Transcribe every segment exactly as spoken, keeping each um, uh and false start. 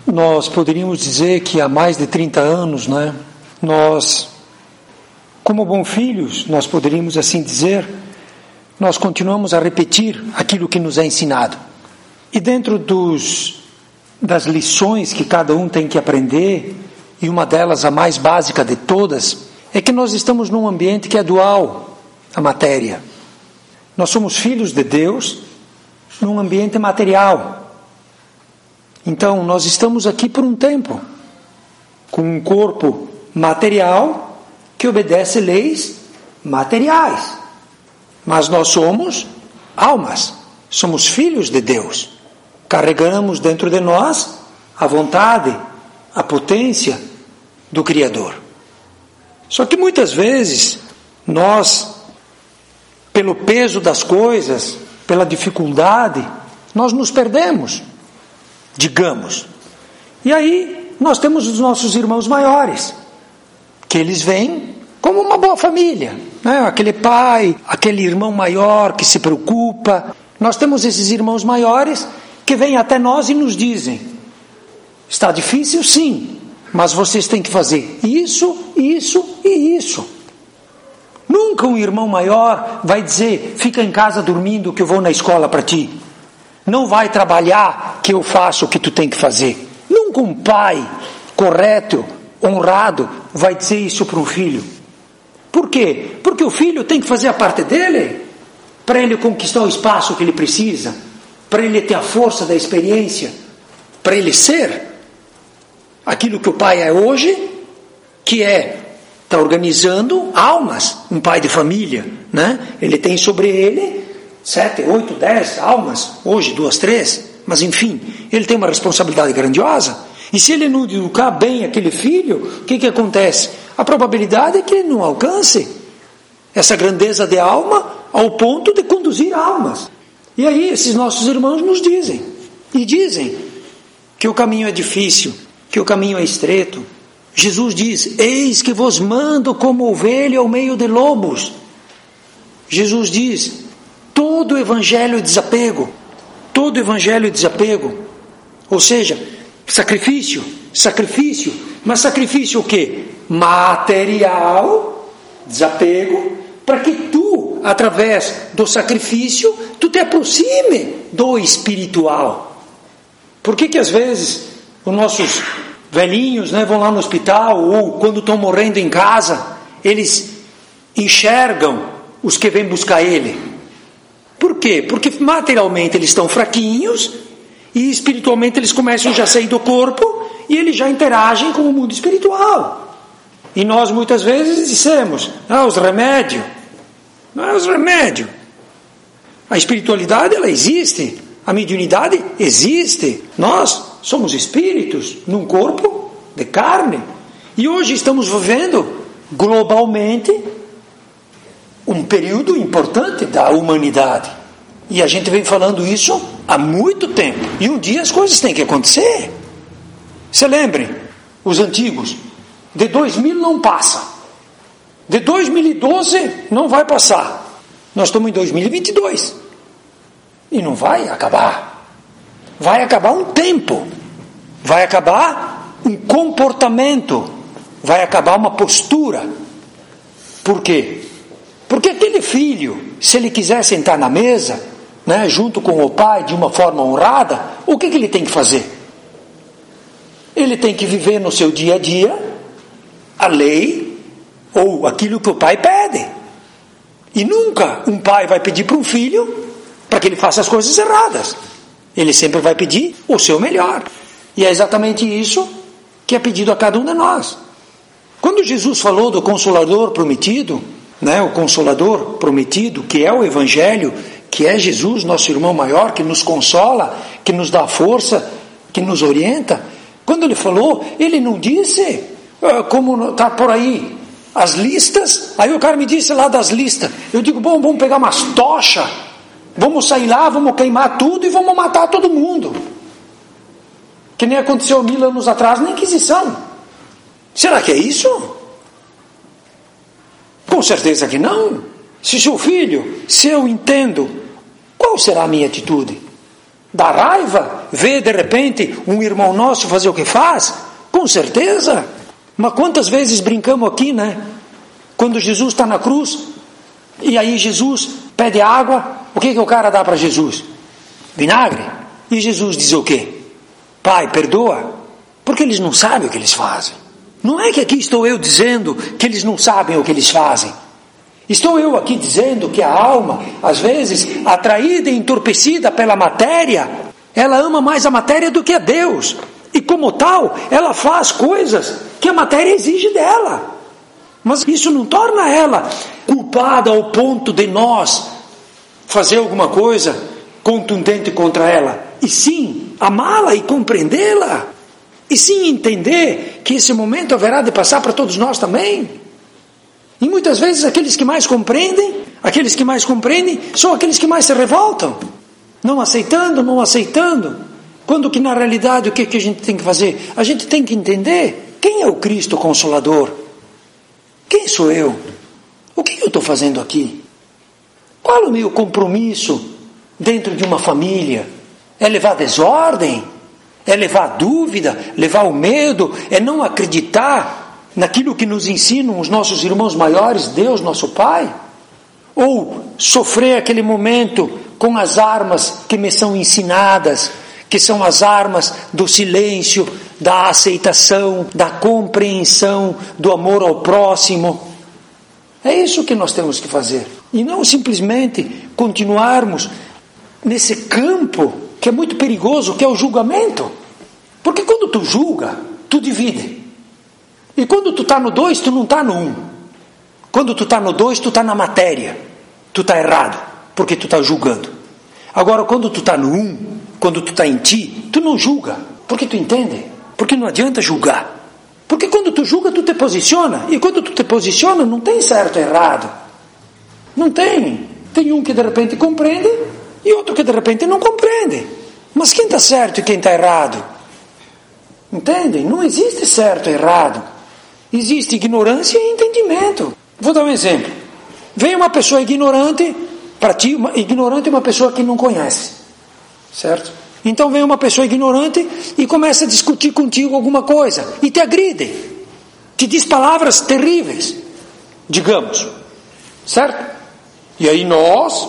nós poderíamos dizer que há mais de trinta anos, né, nós, como bons filhos, nós poderíamos assim dizer, nós continuamos a repetir aquilo que nos é ensinado. E dentro dos, das lições que cada um tem que aprender, e uma delas, a mais básica de todas, é que nós estamos num ambiente que é dual à matéria. Nós somos filhos de Deus num ambiente material. Então, nós estamos aqui por um tempo, com um corpo material que obedece leis materiais. Mas nós somos almas, somos filhos de Deus. Carregamos dentro de nós a vontade, a potência do Criador. Só que muitas vezes nós, pelo peso das coisas, pela dificuldade, nós nos perdemos, digamos. E aí nós temos os nossos irmãos maiores, que eles vêm como uma boa família, né? Aquele pai, aquele irmão maior que se preocupa. Nós temos esses irmãos maiores que vêm até nós e nos dizem: está difícil, sim, mas vocês têm que fazer isso, isso e isso. Nunca um irmão maior vai dizer: fica em casa dormindo que eu vou na escola para ti. Não vai trabalhar que eu faço o que tu tem que fazer. Nunca um pai correto, honrado, vai dizer isso para um filho. Por quê? Porque o filho tem que fazer a parte dele, para ele conquistar o espaço que ele precisa, para ele ter a força da experiência, para ele ser aquilo que o pai é hoje, que é, está organizando almas, um pai de família, né? Ele tem sobre ele sete, oito, dez almas, hoje duas, três, mas enfim, ele tem uma responsabilidade grandiosa. E se ele não educar bem aquele filho, o que que acontece? A probabilidade é que ele não alcance essa grandeza de alma ao ponto de conduzir almas. E aí esses nossos irmãos nos dizem, e dizem que o caminho é difícil, que o caminho é estreito. Jesus diz: eis que vos mando como ovelha ao meio de lobos. Jesus diz: todo evangelho é desapego, todo evangelho é desapego, ou seja, sacrifício, sacrifício, mas sacrifício o quê? Material, desapego, para que tu, através do sacrifício, tu te aproxime do espiritual. Por que que às vezes os nossos velhinhos, né, vão lá no hospital, ou quando estão morrendo em casa, eles enxergam os que vêm buscar ele? Por quê? Porque materialmente eles estão fraquinhos e espiritualmente eles começam já a sair do corpo e eles já interagem com o mundo espiritual. E nós muitas vezes dissemos: ah, os remédios. Não é os remédios. A espiritualidade, ela existe. A mediunidade existe. Nós somos espíritos num corpo de carne. E hoje estamos vivendo globalmente um período importante da humanidade. E a gente vem falando isso há muito tempo. E um dia as coisas têm que acontecer. Se lembrem, os antigos, de dois mil não passa. De dois mil e doze não vai passar. Nós estamos em dois mil e vinte e dois. E não vai acabar. Vai acabar um tempo. Vai acabar um comportamento. Vai acabar uma postura. Por quê? Porque aquele filho, se ele quiser sentar na mesa, né, junto com o pai, de uma forma honrada, o que que ele tem que fazer? Ele tem que viver no seu dia a dia a lei ou aquilo que o pai pede. E nunca um pai vai pedir para um filho para que ele faça as coisas erradas. Ele sempre vai pedir o seu melhor. E é exatamente isso que é pedido a cada um de nós. Quando Jesus falou do Consolador prometido, né, o Consolador prometido, que é o Evangelho, que é Jesus, nosso irmão maior, que nos consola, que nos dá força, que nos orienta, quando ele falou, ele não disse uh, como está por aí as listas. Aí o cara me disse lá das listas, eu digo: bom, vamos pegar umas tochas, vamos sair lá, vamos queimar tudo e vamos matar todo mundo, que nem aconteceu mil anos atrás na Inquisição. Será que é isso? Com certeza que não. Se seu filho, se eu entendo, qual será a minha atitude? Da raiva? vê de repente um irmão nosso fazer o que faz? Com certeza. Mas quantas vezes brincamos aqui, né? Quando Jesus está na cruz, e aí Jesus pede água, o que, que o cara dá para Jesus? Vinagre. E Jesus diz o quê? Pai, perdoa, porque eles não sabem o que eles fazem. Não é que aqui estou eu dizendo que eles não sabem o que eles fazem. Estou eu aqui dizendo que a alma, às vezes, atraída e entorpecida pela matéria, ela ama mais a matéria do que a Deus. E como tal, ela faz coisas que a matéria exige dela. Mas isso não torna ela culpada ao ponto de nós fazer alguma coisa contundente contra ela. E sim, amá-la e compreendê-la. E sim, entender que esse momento haverá de passar para todos nós também. E muitas vezes aqueles que mais compreendem, aqueles que mais compreendem, são aqueles que mais se revoltam. Não aceitando, não aceitando. Quando que na realidade o que, que a gente tem que fazer? A gente tem que entender quem é o Cristo Consolador. Quem sou eu? O que eu estou fazendo aqui? Qual é o meu compromisso dentro de uma família? É levar desordem? É levar dúvida? Levar o medo? É não acreditar naquilo que nos ensinam os nossos irmãos maiores, Deus, nosso Pai? Ou sofrer aquele momento com as armas que me são ensinadas, que são as armas do silêncio, da aceitação, da compreensão, do amor ao próximo? É isso que nós temos que fazer. E não simplesmente continuarmos nesse campo que é muito perigoso, que é o julgamento. Porque quando tu julga, tu divide. E quando tu está no dois, tu não está no um. Quando tu está no dois, tu está na matéria. Tu está errado, porque tu está julgando. Agora, quando tu está no um, quando tu está em ti, tu não julga. Porque tu entende? Porque não adianta julgar. Porque quando tu julga, tu te posiciona. E quando tu te posiciona, não tem certo e errado. Não tem. Tem um que de repente compreende e outro que de repente não compreende. Mas quem está certo e quem está errado? Entendem? Não existe certo e errado. Existe ignorância e entendimento. Vou dar um exemplo. Vem uma pessoa ignorante, para ti, uma, ignorante é uma pessoa que não conhece. Certo? Então vem uma pessoa ignorante e começa a discutir contigo alguma coisa. E te agride. Te diz palavras terríveis. Digamos. Certo? E aí nós,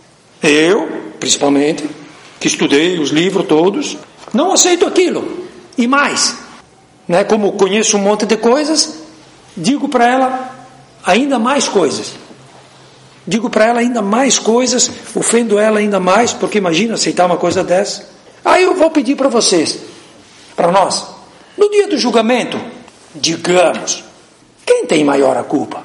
eu, principalmente, que estudei os livros todos, não aceito aquilo. E mais, né, como conheço um monte de coisas, digo para ela ainda mais coisas. Digo para ela ainda mais coisas, ofendo ela ainda mais, porque imagina aceitar uma coisa dessa. Aí eu vou pedir para vocês, para nós, no dia do julgamento, digamos, quem tem maior a culpa?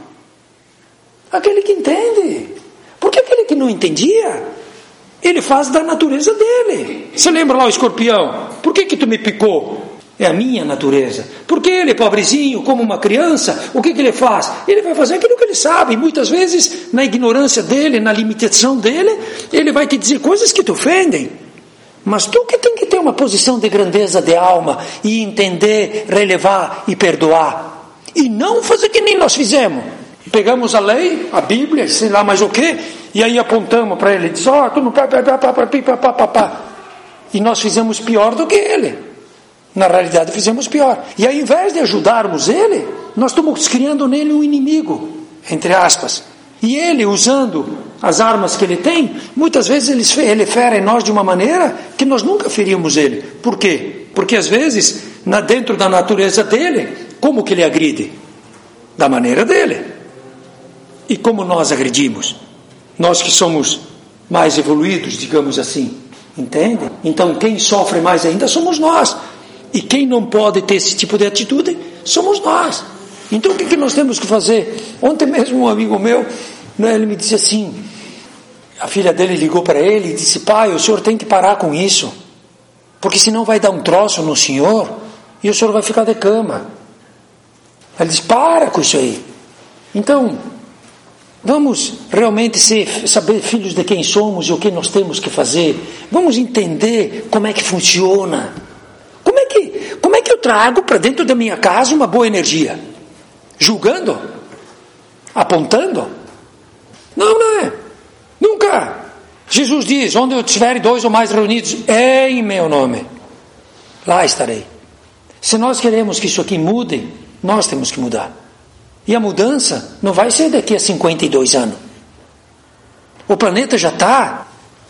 Aquele que entende. Porque aquele que não entendia, ele faz da natureza dele. Você lembra lá o escorpião? Por que que tu me picou? É a minha natureza. Porque ele, pobrezinho, como uma criança, o que que ele faz? Ele vai fazer aquilo que ele sabe. E muitas vezes, na ignorância dele, na limitação dele, ele vai te dizer coisas que te ofendem. Mas tu que tem que ter uma posição de grandeza de alma e entender, relevar e perdoar. E não fazer que nem nós fizemos. Pegamos a lei, a Bíblia, sei lá mais o quê, e aí apontamos para ele, diz, ó, oh, tu não pá, pá, pá, pá, pá, pá, pá, pá. E nós fizemos pior do que ele. Na realidade fizemos pior. E ao invés de ajudarmos ele, nós estamos criando nele um inimigo, entre aspas. E ele, usando as armas que ele tem, muitas vezes ele, ele fere nós de uma maneira que nós nunca feríamos ele. Por quê? Porque às vezes, na, dentro da natureza dele, como que ele agride? Da maneira dele. E como nós agredimos? Nós que somos mais evoluídos, digamos assim. Entende? Então quem sofre mais ainda somos nós. E quem não pode ter esse tipo de atitude, somos nós. Então o que, que nós temos que fazer? Ontem mesmo um amigo meu, né, ele me disse assim, a filha dele ligou para ele e disse, pai, o senhor tem que parar com isso, porque senão vai dar um troço no senhor e o senhor vai ficar de cama. Ele disse, para com isso aí. Então, vamos realmente ser, saber filhos de quem somos e o que nós temos que fazer. Vamos entender como é que funciona. Como é que, como é que eu trago para dentro da minha casa uma boa energia? Julgando? Apontando? Não, não é. Nunca. Jesus diz, onde eu estiver dois ou mais reunidos em meu nome, lá estarei. Se nós queremos que isso aqui mude, nós temos que mudar. E a mudança não vai ser daqui a cinquenta e dois anos. O planeta já está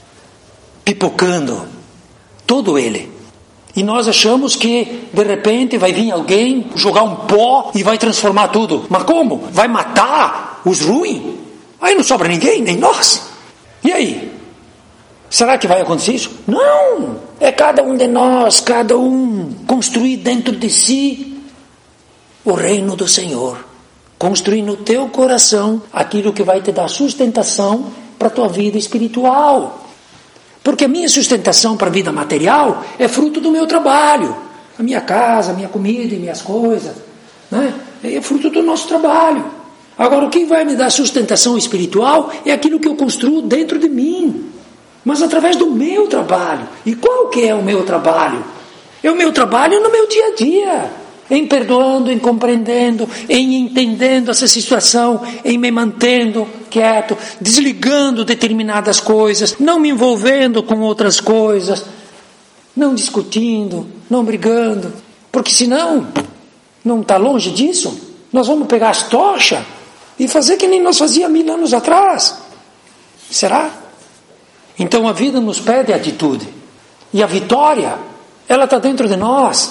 pipocando, todo ele. E nós achamos que, de repente, vai vir alguém jogar um pó e vai transformar tudo. Mas como? Vai matar os ruins? Aí não sobra ninguém, nem nós. E aí? Será que vai acontecer isso? Não! É cada um de nós, cada um construir dentro de si o reino do Senhor. Construir no teu coração aquilo que vai te dar sustentação para a tua vida espiritual. Porque a minha sustentação para a vida material é fruto do meu trabalho. A minha casa, a minha comida e minhas coisas, né? É fruto do nosso trabalho. Agora, o que vai me dar sustentação espiritual é aquilo que eu construo dentro de mim. Mas através do meu trabalho. E qual que é o meu trabalho? É o meu trabalho no meu dia a dia. Em perdoando, em compreendendo, em entendendo essa situação, em me mantendo quieto, desligando determinadas coisas, não me envolvendo com outras coisas, não discutindo, não brigando, porque senão, não está longe disso, nós vamos pegar as tochas e fazer que nem nós fazíamos mil anos atrás. Será? Então a vida nos pede atitude, e a vitória, ela está dentro de nós.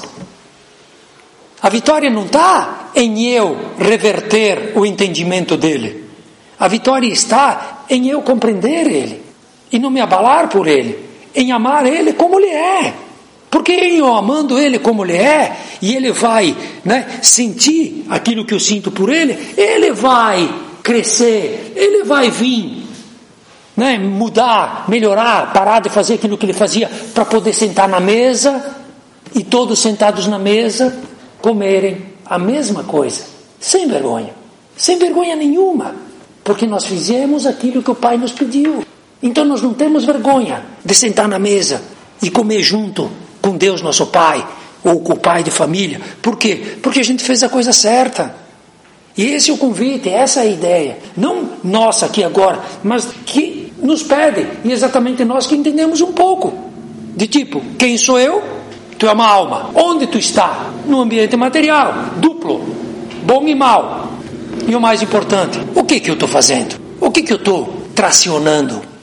A vitória não está em eu reverter o entendimento dele. A vitória está em eu compreender ele. E não me abalar por ele. Em amar ele como ele é. Porque em eu amando ele como ele é, e ele vai, né, sentir aquilo que eu sinto por ele, ele vai crescer, ele vai vir, né, mudar, melhorar, parar de fazer aquilo que ele fazia para poder sentar na mesa, e todos sentados na mesa, comerem a mesma coisa, sem vergonha, sem vergonha nenhuma, porque nós fizemos aquilo que o Pai nos pediu. Então nós não temos vergonha de sentar na mesa e comer junto com Deus nosso Pai, ou com o pai de família. Por quê? Porque a gente fez a coisa certa. E esse é o convite, essa é a ideia, não nossa aqui agora, mas que nos pede, e exatamente nós que entendemos um pouco, de tipo, quem sou eu? Tu é uma alma. Onde tu está? No ambiente material, duplo, bom e mal. E o mais importante, o que que eu estou fazendo? O que que eu estou tracionando?